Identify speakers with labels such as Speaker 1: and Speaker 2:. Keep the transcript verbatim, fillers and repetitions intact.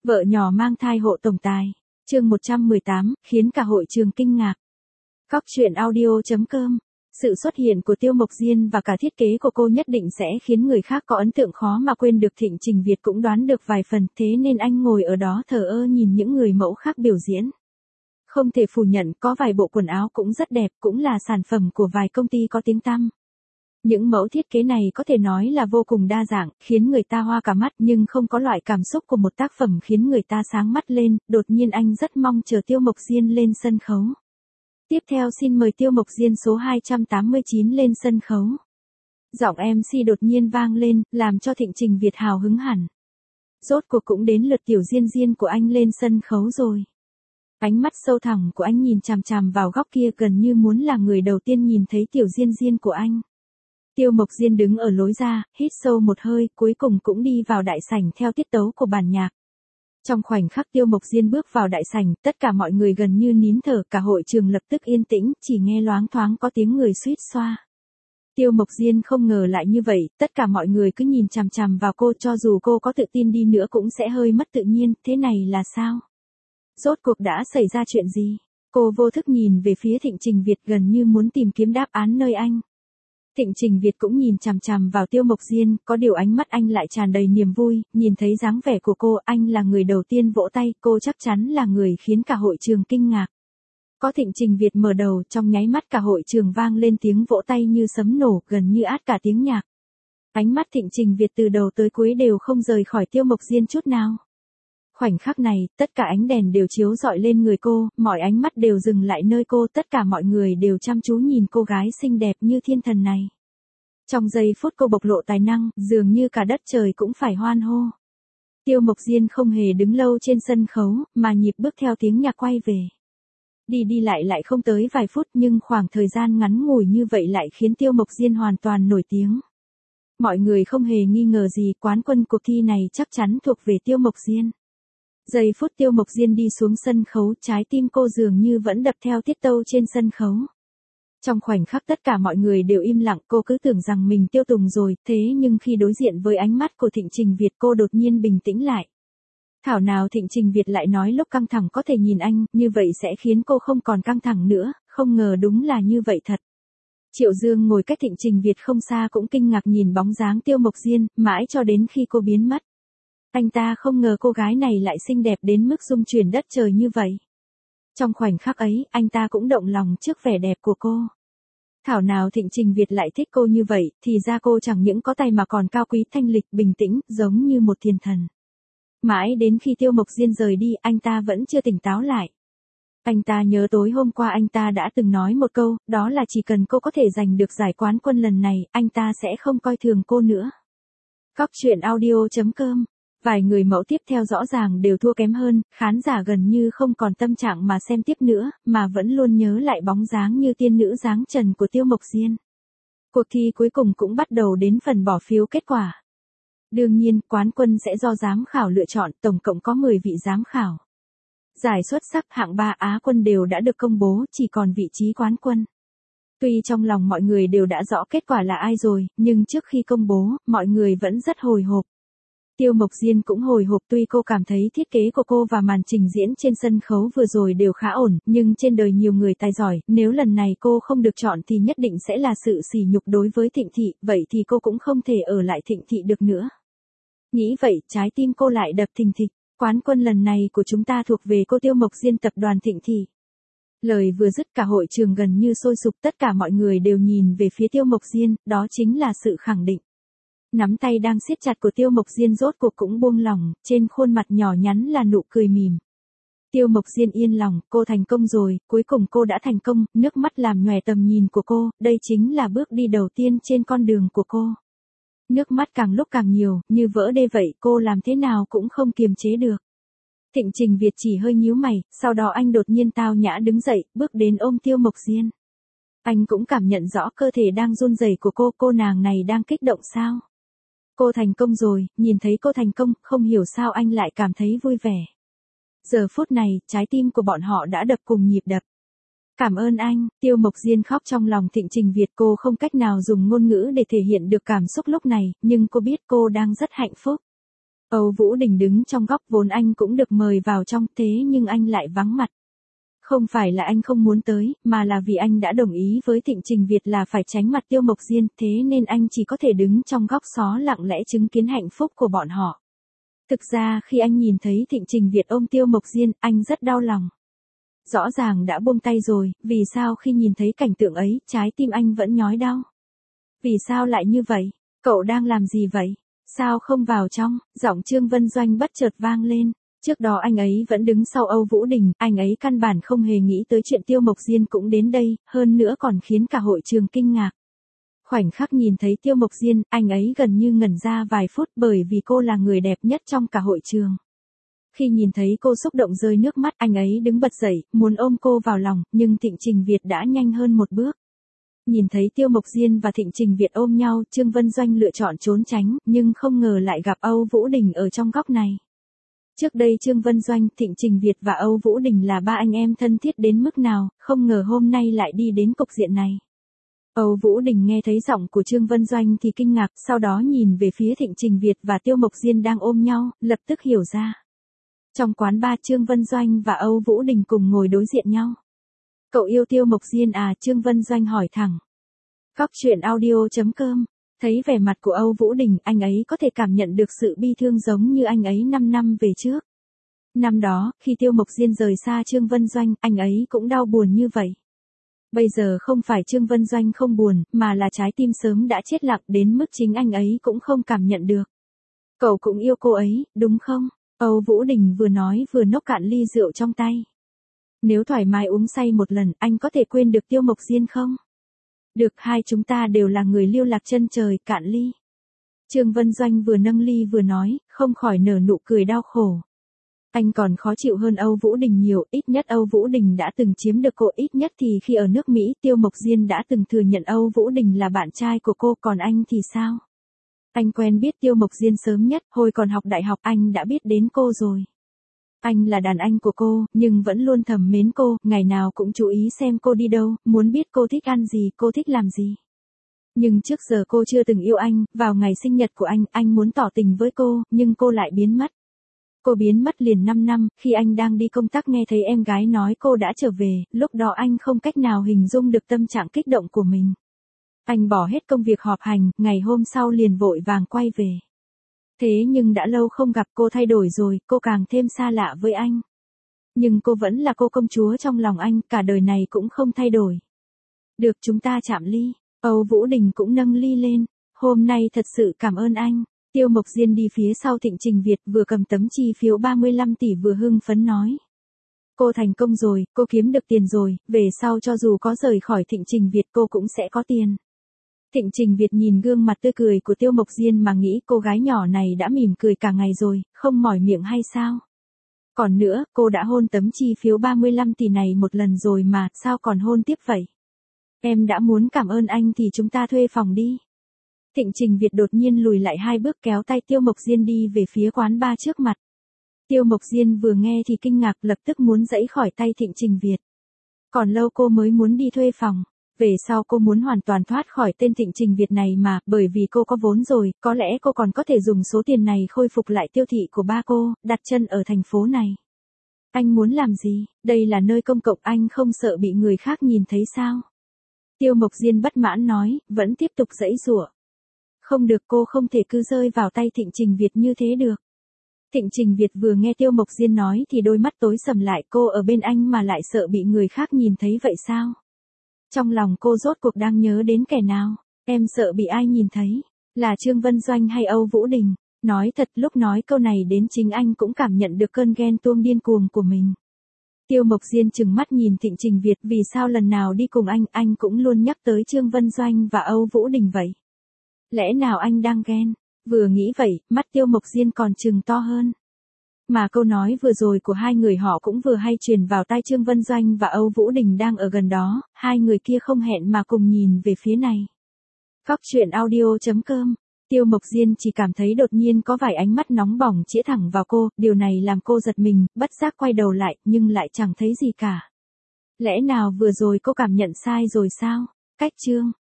Speaker 1: Vợ nhỏ mang thai hộ tổng tài. Chương một trăm mười tám, khiến cả hội trường kinh ngạc. Cóc truyện audio chấm com. Sự xuất hiện của Tiêu Mộc Diên và cả thiết kế của cô nhất định sẽ khiến người khác có ấn tượng khó mà quên được. Thịnh Trình Việt cũng đoán được vài phần, thế nên anh ngồi ở đó thờ ơ nhìn những người mẫu khác biểu diễn. Không thể phủ nhận có vài bộ quần áo cũng rất đẹp, cũng là sản phẩm của vài công ty có tiếng tăm. Những mẫu thiết kế này có thể nói là vô cùng đa dạng, khiến người ta hoa cả mắt, nhưng không có loại cảm xúc của một tác phẩm khiến người ta sáng mắt lên. Đột nhiên anh rất mong chờ Tiêu Mộc Diên lên sân khấu. Tiếp theo xin mời Tiêu Mộc Diên số hai trăm tám mươi chín lên sân khấu. Giọng em xê đột nhiên vang lên, làm cho Thịnh Trình Việt hào hứng hẳn. Rốt cuộc cũng đến lượt Tiểu Diên Diên của anh lên sân khấu rồi. Ánh mắt sâu thẳm của anh nhìn chằm chằm vào góc kia, gần như muốn là người đầu tiên nhìn thấy Tiểu Diên Diên của anh. Tiêu Mộc Diên đứng ở lối ra, hít sâu một hơi, cuối cùng cũng đi vào đại sảnh theo tiết tấu của bản nhạc. Trong khoảnh khắc Tiêu Mộc Diên bước vào đại sảnh, tất cả mọi người gần như nín thở, cả hội trường lập tức yên tĩnh, chỉ nghe loáng thoáng có tiếng người suýt xoa. Tiêu Mộc Diên không ngờ lại như vậy, tất cả mọi người cứ nhìn chằm chằm vào cô, cho dù cô có tự tin đi nữa cũng sẽ hơi mất tự nhiên. Thế này là sao? Rốt cuộc đã xảy ra chuyện gì? Cô vô thức nhìn về phía Thịnh Trình Việt, gần như muốn tìm kiếm đáp án nơi anh. Thịnh Trình Việt cũng nhìn chằm chằm vào Tiêu Mộc Diên, có điều ánh mắt anh lại tràn đầy niềm vui. Nhìn thấy dáng vẻ của cô, anh là người đầu tiên vỗ tay, cô chắc chắn là người khiến cả hội trường kinh ngạc. Có Thịnh Trình Việt mở đầu, trong nháy mắt cả hội trường vang lên tiếng vỗ tay như sấm nổ, gần như át cả tiếng nhạc. Ánh mắt Thịnh Trình Việt từ đầu tới cuối đều không rời khỏi Tiêu Mộc Diên chút nào. Khoảnh khắc này, tất cả ánh đèn đều chiếu rọi lên người cô, mọi ánh mắt đều dừng lại nơi cô, tất cả mọi người đều chăm chú nhìn cô gái xinh đẹp như thiên thần này. Trong giây phút cô bộc lộ tài năng, dường như cả đất trời cũng phải hoan hô. Tiêu Mộc Diên không hề đứng lâu trên sân khấu, mà nhịp bước theo tiếng nhạc quay về. Đi đi lại lại không tới vài phút, nhưng khoảng thời gian ngắn ngủi như vậy lại khiến Tiêu Mộc Diên hoàn toàn nổi tiếng. Mọi người không hề nghi ngờ gì, quán quân cuộc thi này chắc chắn thuộc về Tiêu Mộc Diên. Giây phút Tiêu Mộc Diên đi xuống sân khấu, trái tim cô dường như vẫn đập theo tiết tấu trên sân khấu. Trong khoảnh khắc tất cả mọi người đều im lặng, cô cứ tưởng rằng mình tiêu tùng rồi, thế nhưng khi đối diện với ánh mắt của Thịnh Trình Việt, cô đột nhiên bình tĩnh lại. Thảo nào Thịnh Trình Việt lại nói lúc căng thẳng có thể nhìn anh, như vậy sẽ khiến cô không còn căng thẳng nữa, không ngờ đúng là như vậy thật. Triệu Dương ngồi cách Thịnh Trình Việt không xa cũng kinh ngạc nhìn bóng dáng Tiêu Mộc Diên, mãi cho đến khi cô biến mất. Anh ta không ngờ cô gái này lại xinh đẹp đến mức rung chuyển đất trời như vậy. Trong khoảnh khắc ấy, anh ta cũng động lòng trước vẻ đẹp của cô. Thảo nào Thịnh Trình Việt lại thích cô như vậy, thì ra cô chẳng những có tay mà còn cao quý thanh lịch bình tĩnh, giống như một thiên thần. Mãi đến khi Tiêu Mộc Diên rời đi, anh ta vẫn chưa tỉnh táo lại. Anh ta nhớ tối hôm qua anh ta đã từng nói một câu, đó là chỉ cần cô có thể giành được giải quán quân lần này, anh ta sẽ không coi thường cô nữa. Cóc truyện audio chấm com. Vài người mẫu tiếp theo rõ ràng đều thua kém hơn, khán giả gần như không còn tâm trạng mà xem tiếp nữa, mà vẫn luôn nhớ lại bóng dáng như tiên nữ dáng trần của Tiêu Mộc Diên. Cuộc thi cuối cùng cũng bắt đầu đến phần bỏ phiếu kết quả. Đương nhiên, quán quân sẽ do giám khảo lựa chọn, tổng cộng có mười vị giám khảo. Giải xuất sắc hạng ba Á quân đều đã được công bố, chỉ còn vị trí quán quân. Tuy trong lòng mọi người đều đã rõ kết quả là ai rồi, nhưng trước khi công bố, mọi người vẫn rất hồi hộp. Tiêu Mộc Diên cũng hồi hộp, tuy cô cảm thấy thiết kế của cô và màn trình diễn trên sân khấu vừa rồi đều khá ổn, nhưng trên đời nhiều người tài giỏi, nếu lần này cô không được chọn thì nhất định sẽ là sự sỉ nhục đối với Thịnh Thị, vậy thì cô cũng không thể ở lại Thịnh Thị được nữa. Nghĩ vậy, trái tim cô lại đập thình thịch, quán quân lần này của chúng ta thuộc về cô Tiêu Mộc Diên tập đoàn Thịnh Thị. Lời vừa dứt cả hội trường gần như sôi sục, tất cả mọi người đều nhìn về phía Tiêu Mộc Diên, đó chính là sự khẳng định. Nắm tay đang siết chặt của Tiêu Mộc Diên rốt cuộc cũng buông lỏng, trên khuôn mặt nhỏ nhắn là nụ cười mỉm. Tiêu Mộc Diên yên lòng, cô thành công rồi, cuối cùng cô đã thành công, nước mắt làm nhòe tầm nhìn của cô, đây chính là bước đi đầu tiên trên con đường của cô. Nước mắt càng lúc càng nhiều, như vỡ đê vậy, cô làm thế nào cũng không kiềm chế được. Thịnh Trình Việt chỉ hơi nhíu mày, sau đó anh đột nhiên tao nhã đứng dậy, bước đến ôm Tiêu Mộc Diên. Anh cũng cảm nhận rõ cơ thể đang run rẩy của cô, cô nàng này đang kích động sao? Cô thành công rồi, nhìn thấy cô thành công, không hiểu sao anh lại cảm thấy vui vẻ. Giờ phút này, trái tim của bọn họ đã đập cùng nhịp đập. Cảm ơn anh, Tiêu Mộc Diên khóc trong lòng Thịnh Trình Việt, cô không cách nào dùng ngôn ngữ để thể hiện được cảm xúc lúc này, nhưng cô biết cô đang rất hạnh phúc. Âu Vũ Đình đứng trong góc, vốn anh cũng được mời vào trong, thế nhưng anh lại vắng mặt. Không phải là anh không muốn tới, mà là vì anh đã đồng ý với Thịnh Trình Việt là phải tránh mặt Tiêu Mộc Diên, thế nên anh chỉ có thể đứng trong góc xó lặng lẽ chứng kiến hạnh phúc của bọn họ. Thực ra khi anh nhìn thấy Thịnh Trình Việt ôm Tiêu Mộc Diên, anh rất đau lòng. Rõ ràng đã buông tay rồi, vì sao khi nhìn thấy cảnh tượng ấy, trái tim anh vẫn nhói đau? Vì sao lại như vậy? Cậu đang làm gì vậy? Sao không vào trong? Giọng Trương Vân Doanh bất chợt vang lên. Trước đó anh ấy vẫn đứng sau Âu Vũ Đình, anh ấy căn bản không hề nghĩ tới chuyện Tiêu Mộc Diên cũng đến đây, hơn nữa còn khiến cả hội trường kinh ngạc. Khoảnh khắc nhìn thấy Tiêu Mộc Diên, anh ấy gần như ngẩn ra vài phút bởi vì cô là người đẹp nhất trong cả hội trường. Khi nhìn thấy cô xúc động rơi nước mắt, anh ấy đứng bật dậy, muốn ôm cô vào lòng, nhưng Thịnh Trình Việt đã nhanh hơn một bước. Nhìn thấy Tiêu Mộc Diên và Thịnh Trình Việt ôm nhau, Trương Vân Doanh lựa chọn trốn tránh, nhưng không ngờ lại gặp Âu Vũ Đình ở trong góc này. Trước đây Trương Vân Doanh, Thịnh Trình Việt và Âu Vũ Đình là ba anh em thân thiết đến mức nào, không ngờ hôm nay lại đi đến cục diện này. Âu Vũ Đình nghe thấy giọng của Trương Vân Doanh thì kinh ngạc, sau đó nhìn về phía Thịnh Trình Việt và Tiêu Mộc Diên đang ôm nhau, lập tức hiểu ra. Trong quán bar, Trương Vân Doanh và Âu Vũ Đình cùng ngồi đối diện nhau. Cậu yêu Tiêu Mộc Diên à? Trương Vân Doanh hỏi thẳng. Cóc truyện audio chấm com. Thấy vẻ mặt của Âu Vũ Đình, anh ấy có thể cảm nhận được sự bi thương giống như anh ấy năm năm về trước. Năm đó, khi Tiêu Mộc Diên rời xa Trương Vân Doanh, anh ấy cũng đau buồn như vậy. Bây giờ không phải Trương Vân Doanh không buồn, mà là trái tim sớm đã chết lặng đến mức chính anh ấy cũng không cảm nhận được. Cậu cũng yêu cô ấy, đúng không? Âu Vũ Đình vừa nói vừa nốc cạn ly rượu trong tay. Nếu thoải mái uống say một lần, anh có thể quên được Tiêu Mộc Diên không? Được, hai chúng ta đều là người lưu lạc chân trời, cạn ly. Trương Vân Doanh vừa nâng ly vừa nói, không khỏi nở nụ cười đau khổ. Anh còn khó chịu hơn Âu Vũ Đình nhiều, ít nhất Âu Vũ Đình đã từng chiếm được cô, ít nhất thì khi ở nước Mỹ, Tiêu Mộc Diên đã từng thừa nhận Âu Vũ Đình là bạn trai của cô, còn anh thì sao? Anh quen biết Tiêu Mộc Diên sớm nhất, hồi còn học đại học anh đã biết đến cô rồi. Anh là đàn anh của cô, nhưng vẫn luôn thầm mến cô, ngày nào cũng chú ý xem cô đi đâu, muốn biết cô thích ăn gì, cô thích làm gì. Nhưng trước giờ cô chưa từng yêu anh, vào ngày sinh nhật của anh, anh muốn tỏ tình với cô, nhưng cô lại biến mất. Cô biến mất liền năm năm, khi anh đang đi công tác nghe thấy em gái nói cô đã trở về, lúc đó anh không cách nào hình dung được tâm trạng kích động của mình. Anh bỏ hết công việc họp hành, ngày hôm sau liền vội vàng quay về. Thế nhưng đã lâu không gặp, cô thay đổi rồi, cô càng thêm xa lạ với anh. Nhưng cô vẫn là cô công chúa trong lòng anh, cả đời này cũng không thay đổi. Được, chúng ta chạm ly. Âu Vũ Đình cũng nâng ly lên. Hôm nay thật sự cảm ơn anh. Tiêu Mộc Diên đi phía sau Thịnh Trình Việt, vừa cầm tấm chi phiếu ba mươi lăm tỷ vừa hưng phấn nói. Cô thành công rồi, cô kiếm được tiền rồi, về sau cho dù có rời khỏi Thịnh Trình Việt cô cũng sẽ có tiền. Thịnh Trình Việt nhìn gương mặt tươi cười của Tiêu Mộc Diên mà nghĩ cô gái nhỏ này đã mỉm cười cả ngày rồi, không mỏi miệng hay sao? Còn nữa, cô đã hôn tấm chi phiếu ba mươi lăm tỷ này một lần rồi mà, sao còn hôn tiếp vậy? Em đã muốn cảm ơn anh thì chúng ta thuê phòng đi. Thịnh Trình Việt đột nhiên lùi lại hai bước kéo tay Tiêu Mộc Diên đi về phía quán bar trước mặt. Tiêu Mộc Diên vừa nghe thì kinh ngạc, lập tức muốn giãy khỏi tay Thịnh Trình Việt. Còn lâu cô mới muốn đi thuê phòng. Về sau cô muốn hoàn toàn thoát khỏi tên Thịnh Trình Việt này mà, bởi vì cô có vốn rồi, có lẽ cô còn có thể dùng số tiền này khôi phục lại tiêu thị của ba cô, đặt chân ở thành phố này. Anh muốn làm gì? Đây là nơi công cộng, anh không sợ bị người khác nhìn thấy sao? Tiêu Mộc Diên bất mãn nói, vẫn tiếp tục giãy giụa. Không được, cô không thể cứ rơi vào tay Thịnh Trình Việt như thế được. Thịnh Trình Việt vừa nghe Tiêu Mộc Diên nói thì đôi mắt tối sầm lại, cô ở bên anh mà lại sợ bị người khác nhìn thấy vậy sao? Trong lòng cô rốt cuộc đang nhớ đến kẻ nào? Em sợ bị ai nhìn thấy? Là Trương Vân Doanh hay Âu Vũ Đình? Nói thật, lúc nói câu này đến chính anh cũng cảm nhận được cơn ghen tuông điên cuồng của mình. Tiêu Mộc Diên trừng mắt nhìn Thịnh Trình Việt, vì sao lần nào đi cùng anh, anh cũng luôn nhắc tới Trương Vân Doanh và Âu Vũ Đình vậy? Lẽ nào anh đang ghen? Vừa nghĩ vậy, mắt Tiêu Mộc Diên còn trừng to hơn. Mà câu nói vừa rồi của hai người họ cũng vừa hay truyền vào tai Trương Vân Doanh và Âu Vũ Đình đang ở gần đó, hai người kia không hẹn mà cùng nhìn về phía này. Cóc truyện audio chấm com. Tiêu Mộc Diên chỉ cảm thấy đột nhiên có vài ánh mắt nóng bỏng chĩa thẳng vào cô, điều này làm cô giật mình, bất giác quay đầu lại, nhưng lại chẳng thấy gì cả. Lẽ nào vừa rồi cô cảm nhận sai rồi sao? Cách Trương